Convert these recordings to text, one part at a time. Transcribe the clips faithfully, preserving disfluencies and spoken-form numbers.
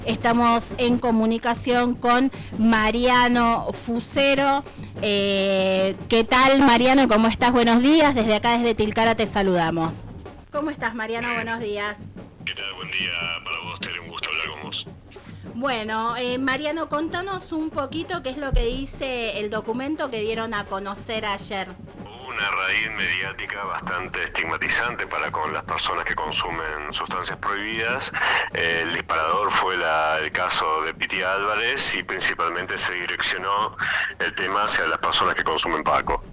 Estamos en comunicación con Mariano Fusero. Eh, ¿Qué tal, Mariano? ¿Cómo estás? Buenos días. Desde acá, desde Tilcara, te saludamos. ¿Cómo estás, Mariano? Buenos días. ¿Qué tal? Buen día para vos, Tere. Un gusto hablar con vos. Bueno, eh, Mariano, contanos un poquito qué es lo que dice el documento que dieron a conocer ayer. Una raíz mediática bastante estigmatizante para con las personas que consumen sustancias prohibidas. El disparador fue la, el caso de Piti Álvarez y principalmente se direccionó el tema hacia las personas que consumen Paco.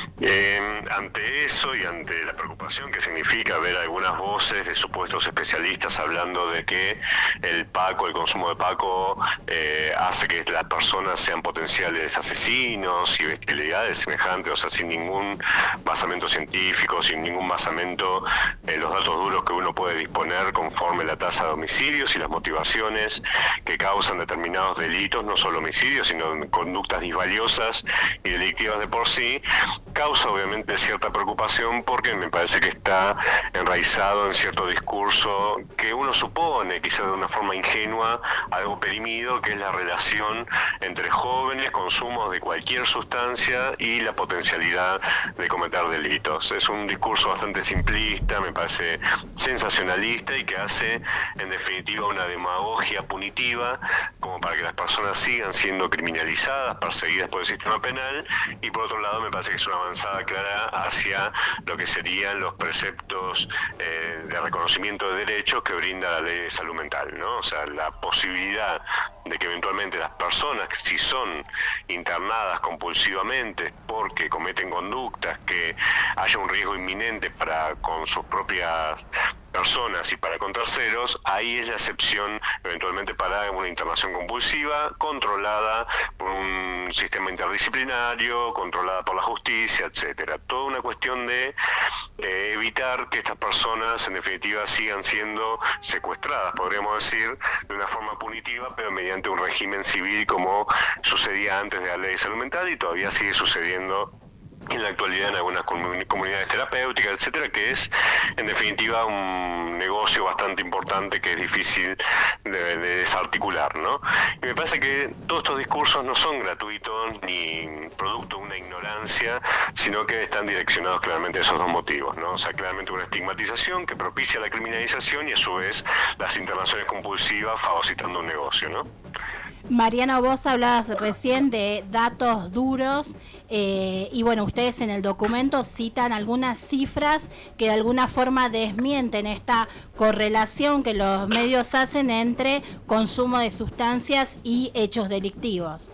Eh, ante eso y ante la preocupación que significa ver algunas voces de supuestos especialistas hablando de que el Paco, el consumo de Paco eh, hace que las personas sean potenciales asesinos y bestialidades semejantes, o sea, sin ningún basamento científico, sin ningún basamento en los datos duros que uno puede disponer conforme la tasa de homicidios y las motivaciones que causan determinados delitos, no solo homicidios, sino conductas disvaliosas y delictivas de por sí, causa obviamente cierta preocupación porque me parece que está enraizado en cierto discurso que uno supone, quizás de una forma ingenua, algo perimido, que es la relación entre jóvenes, consumos de cualquier sustancia y la potencialidad de cometer delitos. Es un discurso bastante simplista, me parece sensacionalista y que hace en definitiva una demagogia punitiva como para que las personas sigan siendo criminalizadas, perseguidas por el sistema penal, y por otro lado me parece que es una avanzada clara hacia lo que serían los preceptos eh, de reconocimiento de derechos que brinda la ley de salud mental, ¿no? O sea, la posibilidad de que eventualmente las personas, si son internadas compulsivamente porque cometen conductas que haya un riesgo inminente para con sus propias personas y para con terceros, ahí es la excepción eventualmente para una internación compulsiva controlada por un sistema interdisciplinario, controlada por la justicia, etcétera. Toda una cuestión de eh, evitar que estas personas en definitiva sigan siendo secuestradas, podríamos decir, de una forma punitiva, pero mediante un régimen civil como sucedía antes de la ley de salud mental y todavía sigue sucediendo en la actualidad en algunas comunidades terapéuticas, etcétera, que es en definitiva un negocio bastante importante que es difícil de, de desarticular, ¿no? Y me parece que todos estos discursos no son gratuitos ni producto de una ignorancia, sino que están direccionados claramente a esos dos motivos, ¿no? O sea, claramente una estigmatización que propicia la criminalización y a su vez las internaciones compulsivas fagocitando un negocio, ¿no? Mariano, vos hablabas recién de datos duros eh, y bueno, ustedes en el documento citan algunas cifras que de alguna forma desmienten esta correlación que los medios hacen entre consumo de sustancias y hechos delictivos.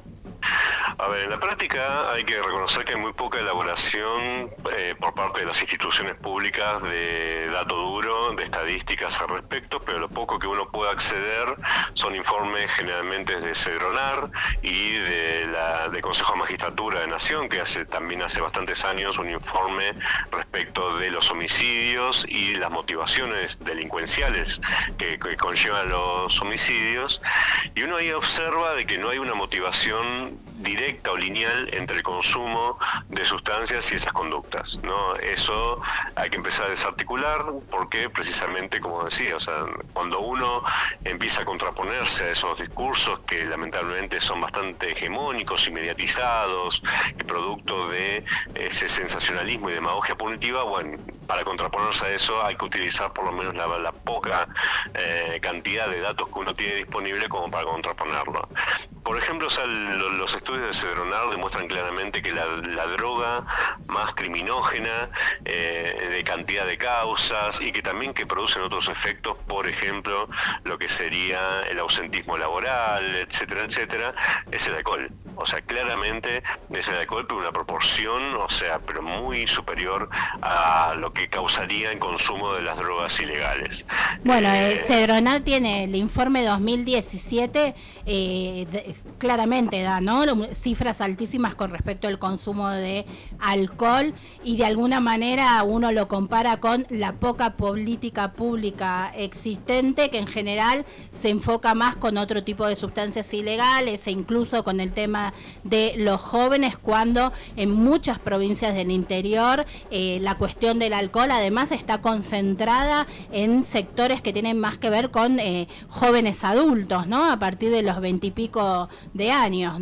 A ver, en la práctica hay que reconocer que hay muy poca elaboración eh, por parte de las instituciones públicas de dato duro, de estadísticas al respecto, pero lo poco que uno puede acceder son informes generalmente de Cedronar y de la de Consejo de Magistratura de Nación, que hace también hace bastantes años un informe respecto de los homicidios y las motivaciones delincuenciales que, que conllevan los homicidios, y uno ahí observa de que no hay una motivación directa o lineal entre el consumo de sustancias y esas conductas, ¿no? Eso hay que empezar a desarticular porque precisamente, como decía, o sea, cuando uno empieza a contraponerse a esos discursos que lamentablemente son bastante hegemónicos y mediatizados y producto de ese sensacionalismo y demagogia punitiva, bueno, para contraponerse a eso hay que utilizar por lo menos la, la poca eh, cantidad de datos que uno tiene disponible como para contraponerlo. Por ejemplo, o sea, los estudios de Cedronar demuestran claramente que la, la droga más criminógena, eh, de cantidad de causas y que también que producen otros efectos, por ejemplo, lo que sería el ausentismo laboral, etcétera, etcétera, es el alcohol. O sea, claramente es el alcohol, pero una proporción, o sea, pero muy superior a lo que causaría el consumo de las drogas ilegales. Bueno, eh, Cedronar tiene el informe dos mil diecisiete, eh, de, es, claramente da, ¿no? Cifras altísimas con respecto al consumo de alcohol, y de alguna manera uno lo compara con la poca política pública existente, que en general se enfoca más con otro tipo de sustancias ilegales, e incluso con el tema de los jóvenes, cuando en muchas provincias del interior eh, la cuestión del alcohol además está concentrada en sectores que tienen más que ver con eh, jóvenes adultos, ¿no? A partir de los veintipico de años.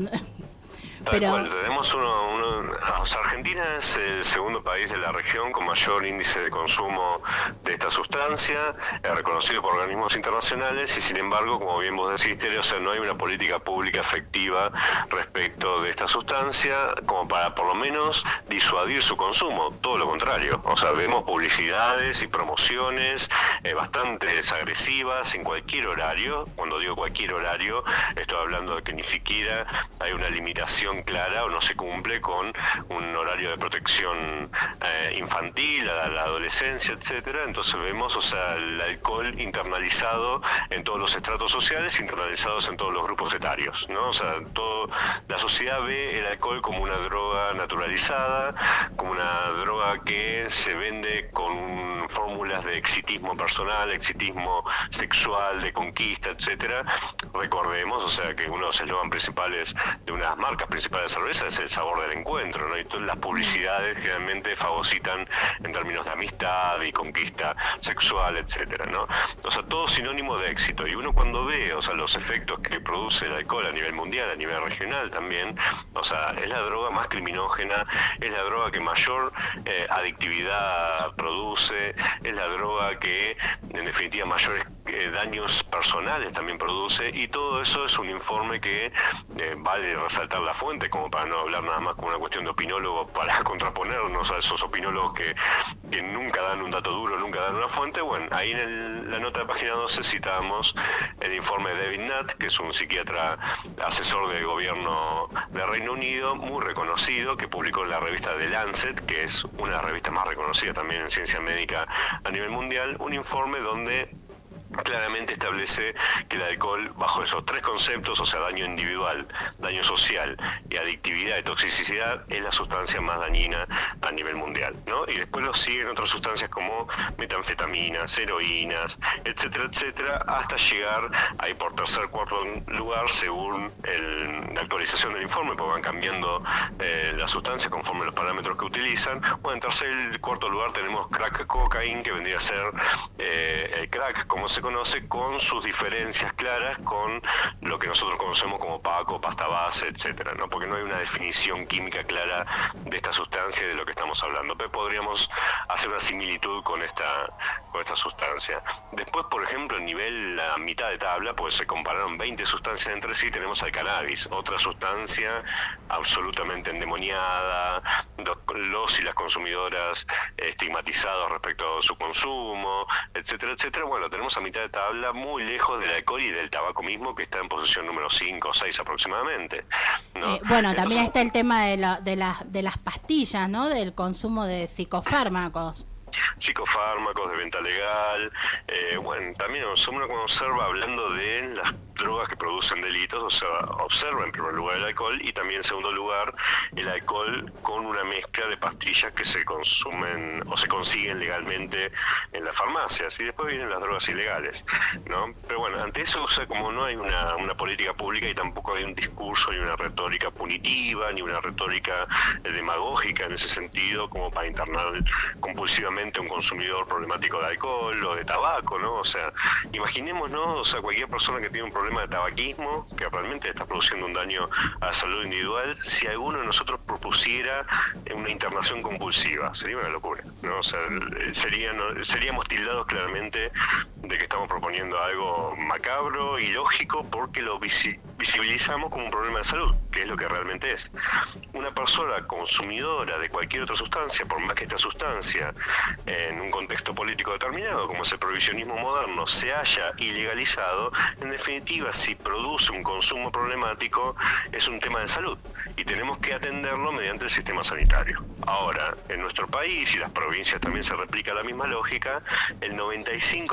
Tal Pero... cual, tenemos uno, uno, o sea, Argentina es el segundo país de la región con mayor índice de consumo de esta sustancia, es reconocido por organismos internacionales, y sin embargo, como bien vos decís, Tere, o sea, no hay una política pública efectiva respecto de esta sustancia como para por lo menos disuadir su consumo, todo lo contrario. O sea, vemos publicidades y promociones eh, bastante agresivas en cualquier horario. Cuando digo cualquier horario, estoy hablando de que ni siquiera hay una limitación clara o no se cumple con un horario de protección eh, infantil, a la, a la adolescencia, etcétera. Entonces vemos, o sea, el alcohol internalizado en todos los estratos sociales, internalizados en todos los grupos etarios, ¿no? O sea, todo, la sociedad ve el alcohol como una droga naturalizada, como una droga que se vende con fórmulas de exitismo personal, exitismo sexual, de conquista, etcétera. Recordemos, o sea, que uno de los eslogans principales de unas marcas principales de cerveza es el sabor del encuentro, ¿no? Y todas las publicidades generalmente fagocitan en términos de amistad y conquista sexual, etcétera, ¿no? O sea, todo sinónimo de éxito. Y uno cuando ve, o sea, los efectos que produce el alcohol a nivel mundial, a nivel regional también, o sea, es la droga más criminógena, es la droga que mayor eh, adictividad produce, es la droga que en definitiva mayores eh, daños personales también produce, y todo eso es un informe que eh, vale resaltar la fuente, como para no hablar nada más como una cuestión de opinólogo, para contraponernos a esos opinólogos que, que nunca dan un dato duro, nunca dan una fuente. Bueno, ahí en el, la nota de página doce citamos el informe de David Nutt, que es un psiquiatra asesor del gobierno de Reino Unido, muy reconocido, que publicó en la revista The Lancet, que es una de las revistas más reconocidas también en ciencia médica a nivel mundial, un informe donde claramente establece que el alcohol, bajo esos tres conceptos, o sea, daño individual, daño social y adictividad y toxicidad, es la sustancia más dañina a nivel mundial, ¿no? Y después lo siguen otras sustancias como metanfetaminas, heroínas, etcétera, etcétera, hasta llegar ahí por tercer, cuarto lugar, según el, la actualización del informe, porque van cambiando eh, las sustancias conforme los parámetros que utilizan. Bueno, en tercer y cuarto lugar tenemos crack cocaine, que vendría a ser eh, el crack, como se conoce, con sus diferencias claras con lo que nosotros conocemos como paco, pasta base, etcétera, ¿no? Porque no hay una definición química clara de esta sustancia y de lo que estamos hablando, pero podríamos hacer una similitud con esta con esta sustancia. Después, por ejemplo, en nivel la mitad de tabla, pues se compararon veinte sustancias entre sí, tenemos al cannabis, otra sustancia absolutamente endemoniada, los y las consumidoras estigmatizados respecto a su consumo, etcétera, etcétera. Bueno, tenemos a mitad de tabla, muy lejos del alcohol y del tabaco mismo, que está en posición número cinco o seis aproximadamente, ¿no? Eh, bueno, Entonces, también está el tema de, la, de, la, de las pastillas, ¿no? Del consumo de psicofármacos. Psicofármacos de venta legal, eh, bueno, también uno cuando observa hablando de las drogas que producen delitos, o sea, observa en primer lugar el alcohol y también en segundo lugar el alcohol con una mezcla de pastillas que se consumen o se consiguen legalmente en las farmacias, y después vienen las drogas ilegales, ¿no? Pero bueno, ante eso, o sea, como no hay una, una política pública y tampoco hay un discurso ni una retórica punitiva ni una retórica eh, demagógica en ese sentido como para internar compulsivamente un consumidor problemático de alcohol o de tabaco, ¿no? O sea, imaginemos, ¿no? O sea, cualquier persona que tiene un problema de tabaquismo, que realmente está produciendo un daño a la salud individual, si alguno de nosotros propusiera una internación compulsiva, sería una locura, ¿no? O sea, serían, seríamos tildados claramente de que estamos proponiendo algo macabro y lógico porque lo visi- visibilizamos como un problema de salud, que es lo que realmente es. Una persona consumidora de cualquier otra sustancia, por más que esta sustancia en un contexto político determinado, como es el prohibicionismo moderno, se haya ilegalizado, en definitiva, si produce un consumo problemático, es un tema de salud y tenemos que atenderlo mediante el sistema sanitario. Ahora, en nuestro país, y las provincias también se replica la misma lógica, el noventa y cinco por ciento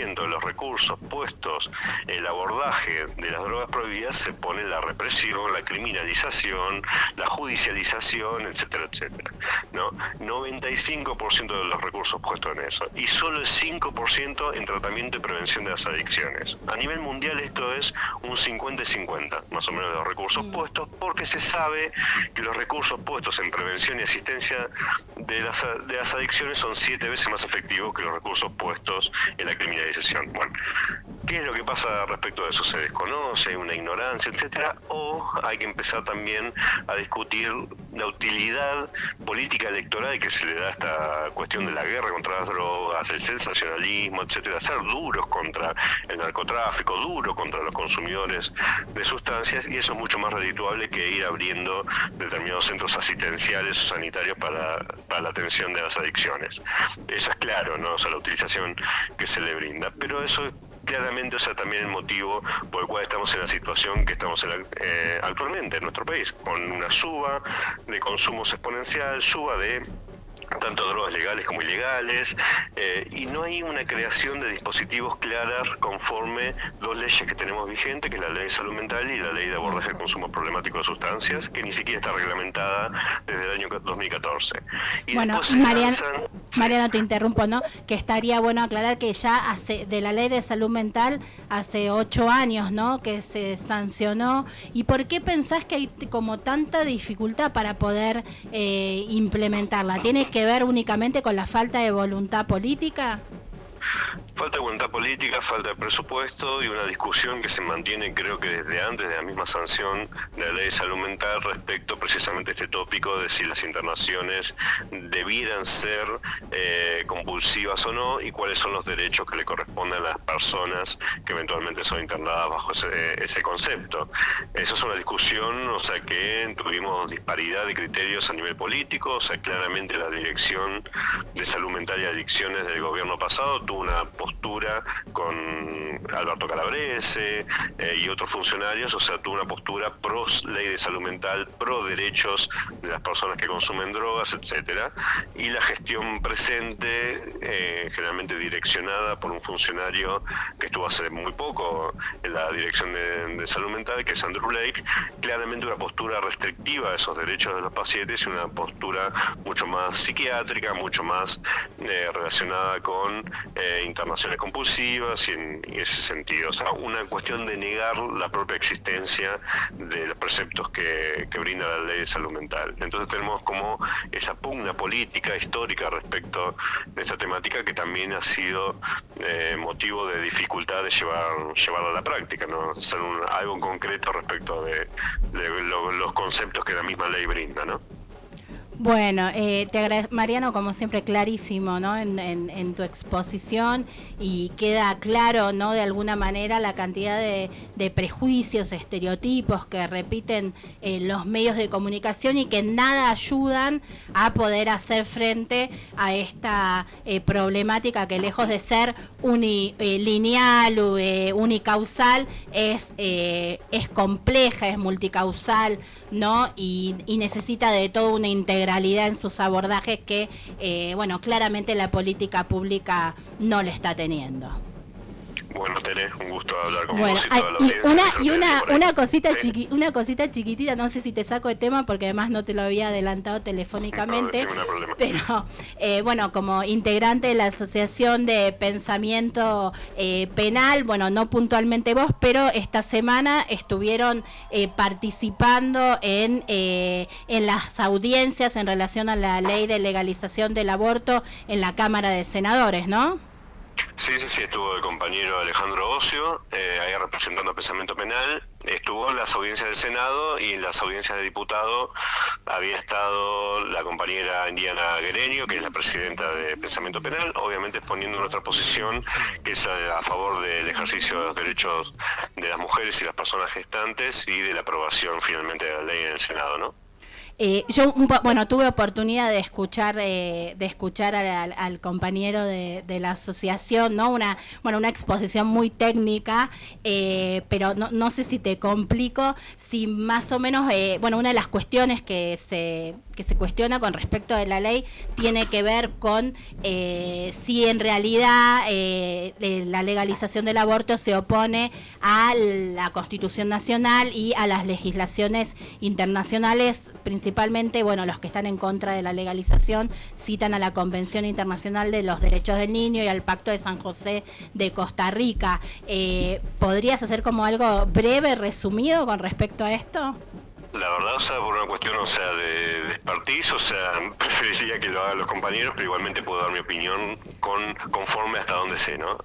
ciento de los recursos puestos en el abordaje de las drogas prohibidas se pone la represión, la criminalización, la judicialización, etcétera, etcétera, ¿no? noventa y cinco por ciento de los recursos puestos en eso, y solo el cinco por ciento en tratamiento y prevención de las adicciones. A nivel mundial esto es un cincuenta y cincuenta, más o menos, de los recursos mm. puestos, porque se sabe que los recursos puestos en prevención y asistencia de las, de las adicciones son siete veces más efectivos que los recursos puestos en la criminalización. Bueno, ¿qué es lo que pasa respecto de eso? ¿Se desconoce, hay una ignorancia, etcétera? ¿O hay que empezar también a discutir la utilidad política electoral que se le da a esta cuestión de la guerra contra las drogas, el sensacionalismo, etcétera? Ser duros contra el narcotráfico, duros contra los consumidores de sustancias, y eso es mucho más redituable que ir abriendo determinados centros asistenciales o sanitarios para, para la atención de las adicciones. Eso es claro, ¿no? O sea, la utilización que se le brinda, pero eso claramente, o sea, también el motivo por el cual estamos en la situación que estamos en la, eh, actualmente en nuestro país, con una suba de consumos exponencial, suba de tanto drogas legales como ilegales, eh, y no hay una creación de dispositivos claras conforme dos leyes que tenemos vigentes, que es la Ley de Salud Mental y la Ley de Abordaje del Consumo Problemático de Sustancias, que ni siquiera está reglamentada desde el año dos mil catorce. Y bueno, Mariano, lanzan... Mariano, te interrumpo, ¿no? Que estaría bueno aclarar que ya hace de la Ley de Salud Mental hace ocho años, ¿no?, que se sancionó. ¿Y por qué pensás que hay como tanta dificultad para poder eh, implementarla? ¿Tiene que ver únicamente con la falta de voluntad política? Falta de voluntad política, falta de presupuesto y una discusión que se mantiene, creo que desde antes de la misma sanción de la Ley de Salud Mental, respecto precisamente a este tópico de si las internaciones debieran ser eh, compulsivas o no, y cuáles son los derechos que le corresponden a las personas que eventualmente son internadas bajo ese, ese concepto. Esa es una discusión, o sea, que tuvimos disparidad de criterios a nivel político, o sea, claramente la Dirección de Salud Mental y Adicciones del gobierno pasado tuvo una postura con Alberto Calabrese eh, y otros funcionarios, o sea, tuvo una postura pro ley de salud mental, pro derechos de las personas que consumen drogas, etcétera. Y la gestión presente, eh, generalmente direccionada por un funcionario que estuvo hace muy poco en la Dirección de, de Salud Mental, que es Andrew Blake, claramente una postura restrictiva de esos derechos de los pacientes y una postura mucho más psiquiátrica, mucho más eh, relacionada con eh, internaciones compulsivas y en, en ese sentido, o sea, una cuestión de negar la propia existencia de los preceptos que, que brinda la Ley de Salud Mental. Entonces tenemos como esa pugna política histórica respecto de esta temática que también ha sido eh, motivo de dificultad de llevar llevarla a la práctica, ¿no? Hacer un, algo concreto respecto de, de lo, los conceptos que la misma ley brinda, ¿no? Bueno, eh, te agradezco, Mariano, como siempre, clarísimo, ¿no?, en, en, en tu exposición, y queda claro, ¿no?, de alguna manera la cantidad de, de prejuicios, estereotipos que repiten eh, los medios de comunicación y que nada ayudan a poder hacer frente a esta eh, problemática que, lejos de ser unilineal o eh, unicausal, es, eh, es compleja, es multicausal, ¿no?, y, y necesita de toda una integración en sus abordajes que, eh, bueno, claramente la política pública no le está teniendo. Bueno, Tere, un gusto hablar con bueno, vos y hay, toda la y audiencia. una y una una cosita sí. chiqui, una cosita chiquitita, no sé si te saco de tema porque además no te lo había adelantado telefónicamente, no, no hay problema. Pero eh, bueno, como integrante de la Asociación de Pensamiento eh, Penal, bueno, no puntualmente vos, pero esta semana estuvieron eh, participando en eh, en las audiencias en relación a la ley de legalización del aborto en la Cámara de Senadores, ¿no? Sí, sí, sí, estuvo el compañero Alejandro Ocio, eh, ahí representando Pensamiento Penal, estuvo en las audiencias del Senado y en las audiencias de diputado había estado la compañera Indiana Guereño, que es la presidenta de Pensamiento Penal, obviamente exponiendo nuestra posición, que es a, a favor del ejercicio de los derechos de las mujeres y las personas gestantes y de la aprobación finalmente de la ley en el Senado, ¿no? Eh, yo, bueno, tuve oportunidad de escuchar eh, de escuchar al, al, al compañero de, de la asociación, ¿no? Una, bueno, una exposición muy técnica, eh, pero no, no sé si te complico, si más o menos, eh, bueno, una de las cuestiones que se que se cuestiona con respecto de la ley tiene que ver con eh, si en realidad eh, la legalización del aborto se opone a la Constitución Nacional y a las legislaciones internacionales, principalmente, bueno, los que están en contra de la legalización citan a la Convención Internacional de los Derechos del Niño y al Pacto de San José de Costa Rica. Eh, ¿Podrías hacer como algo breve, resumido con respecto a esto? La verdad, o sea, por una cuestión, o sea, de, de expertise, o sea, preferiría que lo hagan los compañeros, pero igualmente puedo dar mi opinión con conforme hasta donde sé, ¿no?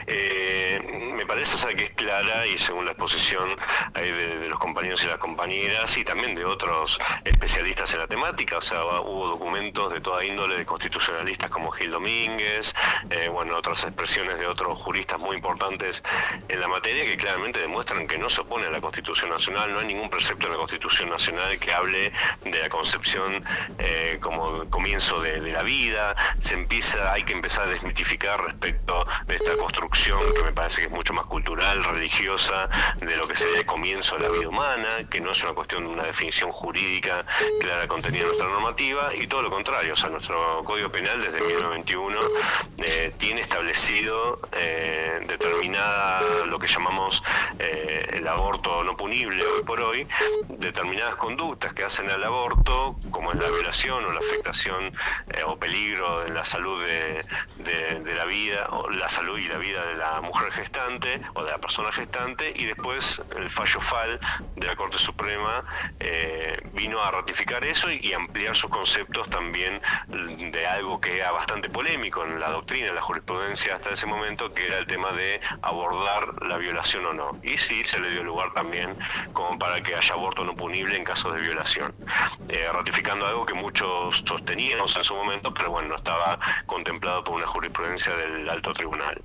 Eh, me parece, o sea, que es clara y según la exposición ahí de, de los compañeros y las compañeras y también de otros especialistas en la temática, o sea, hubo documentos de toda índole de constitucionalistas como Gil Domínguez, eh, bueno, otras expresiones de otros juristas muy importantes en la materia que claramente demuestran que no se opone a la Constitución Nacional, no hay ningún precepto en la Constitución Nacional que hable de la concepción eh, como comienzo de, de la vida. Se empieza, hay que empezar a desmitificar respecto de esta construcción que me parece que es mucho más cultural, religiosa, de lo que sería el comienzo de la vida humana, que no es una cuestión de una definición jurídica clara contenida en nuestra normativa, y todo lo contrario, o sea, nuestro Código Penal desde mil novecientos veintiuno eh, tiene establecido eh, determinada, lo que llamamos eh, el aborto no punible hoy por hoy, determinadas conductas que hacen al aborto, como es la violación o la afectación eh, o peligro de la salud de, de, de la vida, o la salud y la vida de la mujer gestante o de la persona gestante, y después el fallo F A L de la Corte Suprema eh, vino a ratificar eso y, y ampliar sus conceptos también de algo que era bastante polémico en la doctrina, en la jurisprudencia hasta ese momento, que era el tema de abordar la violación o no. Y sí, se le dio lugar también como para que haya aborto no punible en casos de violación, eh, ratificando algo que muchos sosteníamos en su momento, pero bueno, no estaba contemplado por una jurisprudencia del alto tribunal.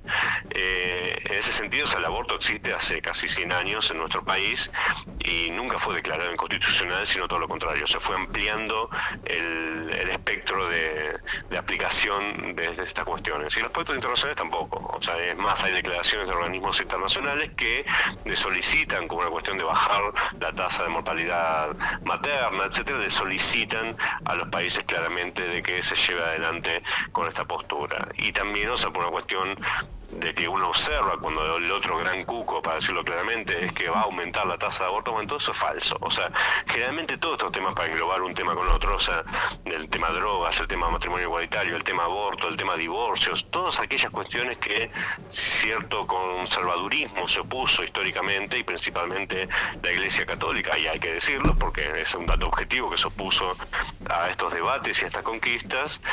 Eh, en ese sentido, o sea, el aborto existe hace casi cien años en nuestro país y nunca fue declarado inconstitucional, sino todo lo contrario, se fue ampliando el, el espectro de, de aplicación de, de estas cuestiones. Y los pactos internacionales tampoco, o sea, es más, hay declaraciones de organismos internacionales que le solicitan, como una cuestión de bajar la tasa de mortalidad materna, etcétera, le solicitan a los países claramente de que se lleve adelante con esta postura. Y también, o sea, por una cuestión de que uno observa cuando el otro gran cuco, para decirlo claramente, es que va a aumentar la tasa de aborto, bueno, todo eso es falso. O sea, generalmente todos estos temas, para englobar un tema con otro, o sea, el tema drogas, el tema matrimonio igualitario, el tema aborto, el tema divorcios, todas aquellas cuestiones que cierto conservadurismo se opuso históricamente, y principalmente la Iglesia Católica, y hay que decirlo porque es un dato objetivo que se opuso a estos debates y a estas conquistas,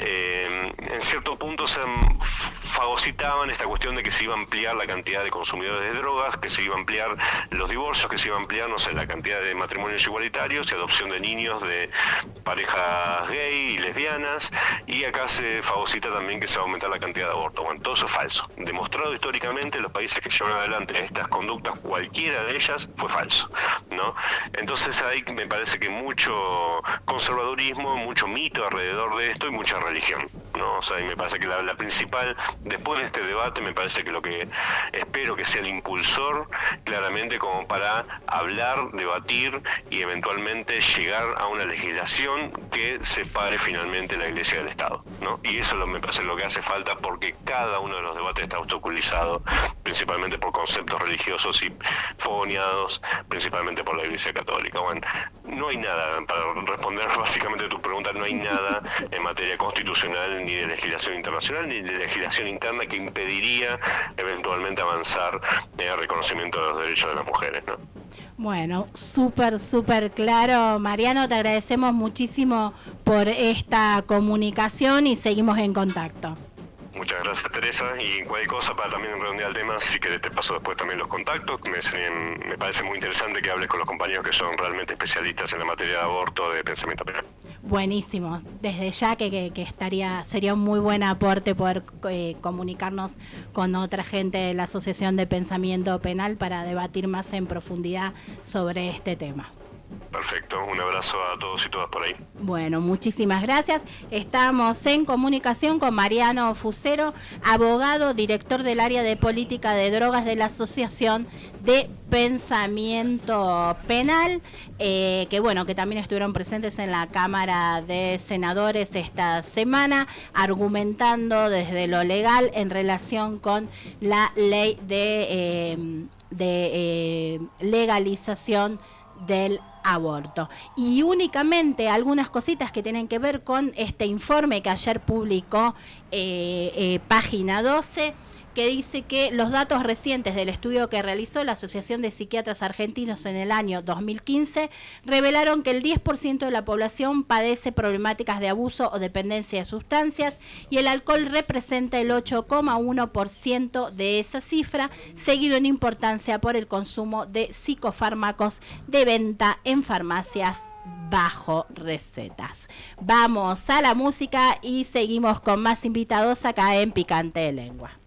eh, en cierto punto se fagocitaban esta cuestión de que se iba a ampliar la cantidad de consumidores de drogas, que se iba a ampliar los divorcios, que se iba a ampliar, no sé, la cantidad de matrimonios igualitarios y adopción de niños de parejas gay y lesbianas, y acá se fagocita también que se va a aumentar la cantidad de abortos. Bueno, todo eso es falso. Demostrado históricamente, los países que llevan adelante estas conductas, cualquiera de ellas, fue falso, ¿no? Entonces hay, me parece que mucho conservadurismo, mucho mito alrededor de esto y mucha religión, ¿no? O sea, y me parece que la, la principal, después de este debate, me parece que lo que espero que sea el impulsor, claramente, como para hablar, debatir y eventualmente llegar a una legislación que separe finalmente la Iglesia del Estado, ¿no? Y eso lo, me parece lo que hace falta, porque cada uno de los debates está obstaculizado principalmente por conceptos religiosos y fogoneados principalmente por la Iglesia Católica. Bueno, no hay nada, para responder básicamente a tu pregunta, no hay nada en materia constitucional, ni de legislación internacional, ni de legislación interna que impediría eventualmente avanzar en el reconocimiento de los derechos de las mujeres, ¿no? Bueno, súper, súper claro. Mariano, te agradecemos muchísimo por esta comunicación y seguimos en contacto. Muchas gracias, Teresa, y cualquier cosa para también redondear el tema, si querés te paso después también los contactos. Me, me parece muy interesante que hables con los compañeros que son realmente especialistas en la materia de aborto, de pensamiento penal. Buenísimo, desde ya que, que, que estaría sería un muy buen aporte poder eh, comunicarnos con otra gente de la Asociación de Pensamiento Penal para debatir más en profundidad sobre este tema. Perfecto, un abrazo a todos y todas por ahí. Bueno, muchísimas gracias. Estamos en comunicación con Mariano Fusero, abogado, director del área de política de drogas de la Asociación de Pensamiento Penal, eh, que bueno, que también estuvieron presentes en la Cámara de Senadores esta semana, argumentando desde lo legal en relación con la ley de, eh, de eh, legalización del aborto. Y únicamente algunas cositas que tienen que ver con este informe que ayer publicó eh, eh, Página doce, que dice que los datos recientes del estudio que realizó la Asociación de Psiquiatras Argentinos en el año dos mil quince revelaron que el diez por ciento de la población padece problemáticas de abuso o dependencia de sustancias y el alcohol representa el ocho coma uno por ciento de esa cifra, seguido en importancia por el consumo de psicofármacos de venta en farmacias bajo recetas. Vamos a la música y seguimos con más invitados acá en Picante de Lengua.